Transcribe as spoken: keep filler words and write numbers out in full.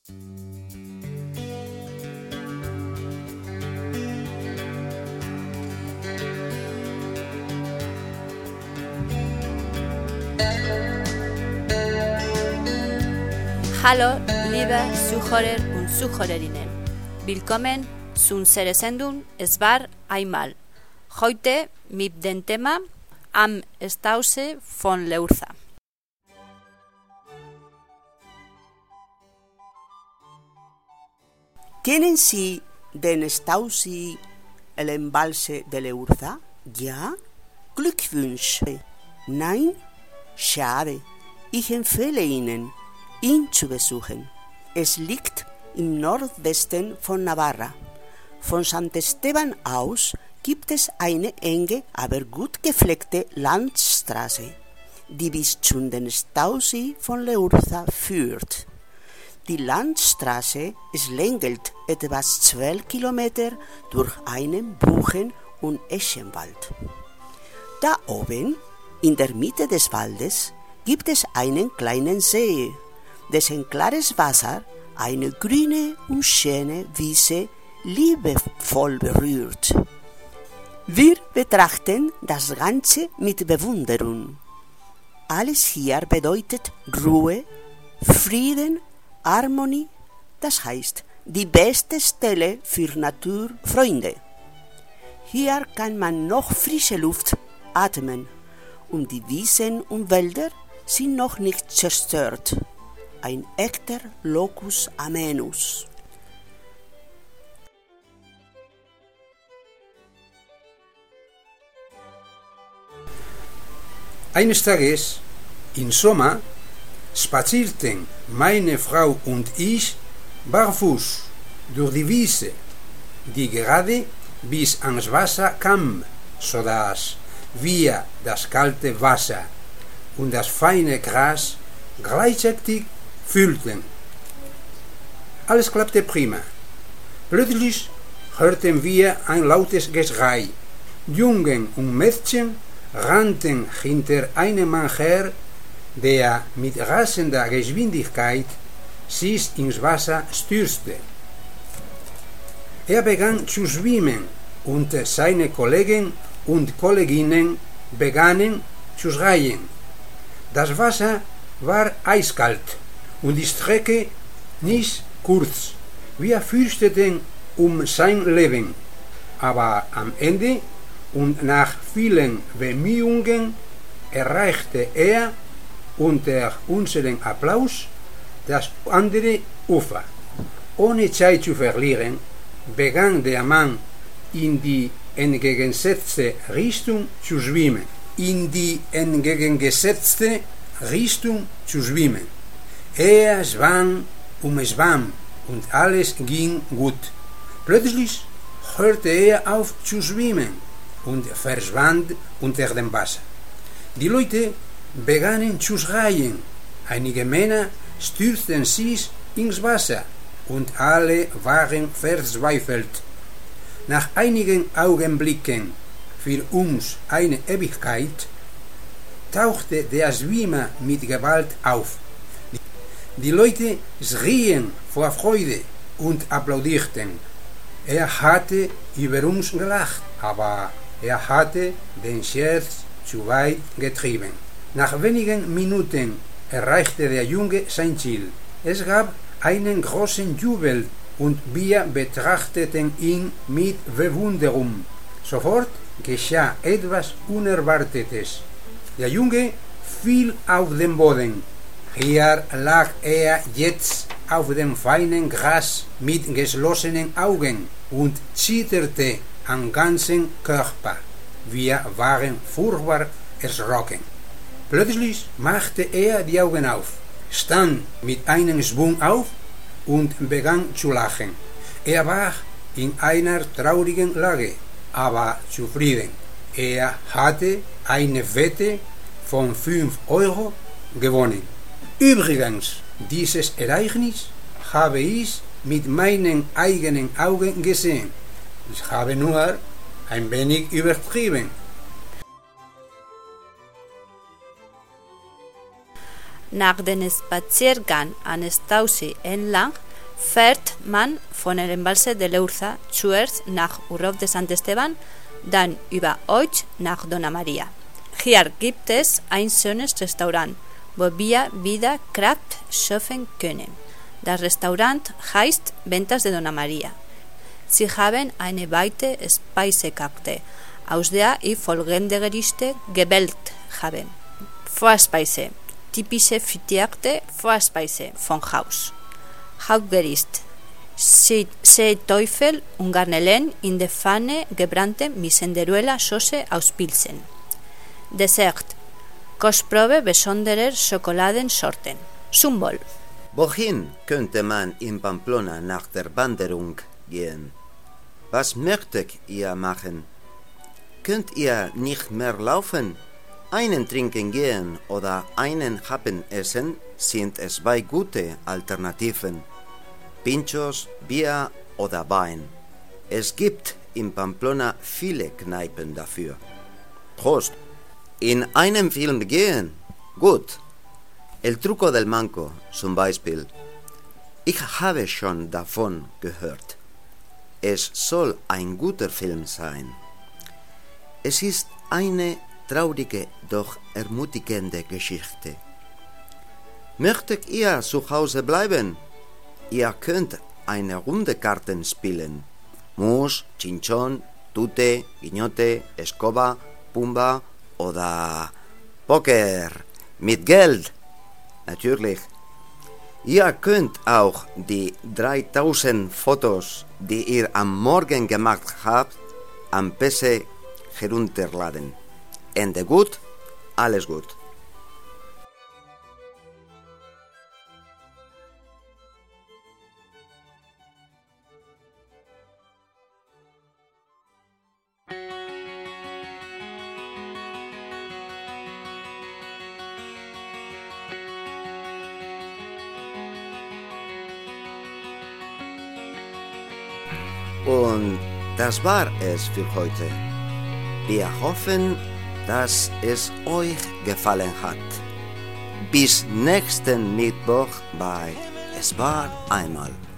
Hallo, liebe Zuhörer und Zuhörerinnen. Willkommen zu unserer Sendung Es war einmal. Heute mit dem Thema Am Stausee von Leurza. ¿Kennen Sie den Stausee, el Embalse de Leurza? Ja? Glückwunsch. Nein? Schade. Ich empfehle Ihnen, ihn zu besuchen. Es liegt im Nordwesten von Navarra. Von Sant Esteban aus gibt es eine enge, aber gut gepflegte Landstraße, die bis zu den Stausee von Leurza führt. Die Landstraße schlängelt etwas zwölf Kilometer durch einen Buchen- und Eschenwald. Da oben, in der Mitte des Waldes, gibt es einen kleinen See, dessen klares Wasser eine grüne und schöne Wiese liebevoll berührt. Wir betrachten das Ganze mit Bewunderung. Alles hier bedeutet Ruhe, Frieden, Harmonie, das heißt die beste Stelle für Naturfreunde. Hier kann man noch frische Luft atmen und die Wiesen und Wälder sind noch nicht zerstört. Ein echter Locus Amenus. Eines Tages, im Sommer, spazierten meine Frau und ich barfuß durch die Wiese, die gerade bis ans Wasser kam, sodass wir das kalte Wasser und das feine Gras gleichzeitig fühlten. Alles klappte prima. Plötzlich hörten wir ein lautes Geschrei. Jungen und Mädchen rannten hinter einem Mann her, der mit rasender Geschwindigkeit sich ins Wasser stürzte. Er begann zu schwimmen und seine Kollegen und Kolleginnen begannen zu schreien. Das Wasser war eiskalt und die Strecke nicht kurz. Wir fürchteten um sein Leben, aber am Ende und nach vielen Bemühungen erreichte er unter unserem Applaus das andere Ufer. Ohne Zeit zu verlieren, begann der Mann in die entgegengesetzte Richtung zu schwimmen. In die entgegengesetzte Richtung zu schwimmen. Er schwamm und schwamm und alles ging gut. Plötzlich hörte er auf zu schwimmen und verschwand unter dem Wasser. Die Leute begannen zu schreien. Einige Männer stürzten sich ins Wasser und alle waren verzweifelt. Nach einigen Augenblicken, für uns eine Ewigkeit, tauchte der Schwimmer mit Gewalt auf. Die Leute schrien vor Freude und applaudierten. Er hatte über uns gelacht, aber er hatte den Scherz zu weit getrieben. Nach wenigen Minuten erreichte der Junge sein Ziel. Es gab einen großen Jubel und wir betrachteten ihn mit Bewunderung. Sofort geschah etwas Unerwartetes. Der Junge fiel auf den Boden. Hier lag er jetzt auf dem feinen Gras mit geschlossenen Augen und zitterte am ganzen Körper. Wir waren furchtbar erschrocken. Plötzlich machte er die Augen auf, stand mit einem Schwung auf und begann zu lachen. Er war in einer traurigen Lage, aber zufrieden. Er hatte eine Wette von fünf Euro gewonnen. Übrigens, dieses Ereignis habe ich mit meinen eigenen Augen gesehen. Ich habe nur ein wenig übertrieben. Nach dem Spaziergang am Stausee entlang fährt man von el Embalse de Leurza zuerst nach Urrof de Sant Esteban, dann über Oich nach Dona Maria. Hier gibt es ein schönes Restaurant, wo wir wieder Kraft schöpfen können. Das Restaurant heißt Ventas de Dona Maria. Sie haben eine weite Speisekarte, aus der ich folgende Gerichte gewählt habe. Vorspeise, typische frittierte Vorspeise von Haus. Hauptgericht, Seeteufel und Garnelen in der Pfanne gebrannte Misenderuela-Soße aus Pilsen. Dessert, Kostprobe besonderer Schokoladensorten. Symbol. Wohin könnte man in Pamplona nach der Wanderung gehen? Was möchtet ihr machen? Könnt ihr nicht mehr laufen? Einen trinken gehen oder einen Happen essen sind zwei gute Alternativen. Pinchos, Bier oder Wein. Es gibt in Pamplona viele Kneipen dafür. Prost! In einem Film gehen? Gut. El Truco del Manco zum Beispiel. Ich habe schon davon gehört. Es soll ein guter Film sein. Es ist eine traurige, doch ermutigende Geschichte. Möchtet ihr zu Hause bleiben? Ihr könnt eine Runde Karten spielen. Mus, Chinchón, Tute, Guiñote, Escoba, Pumba oder Poker. Mit Geld. Natürlich. Ihr könnt auch die dreitausend Fotos, die ihr am Morgen gemacht habt, am P C herunterladen. Ende gut, alles gut. Und das war es für heute. Wir hoffen, dass es euch gefallen hat. Bis nächsten Mittwoch bei Es war einmal.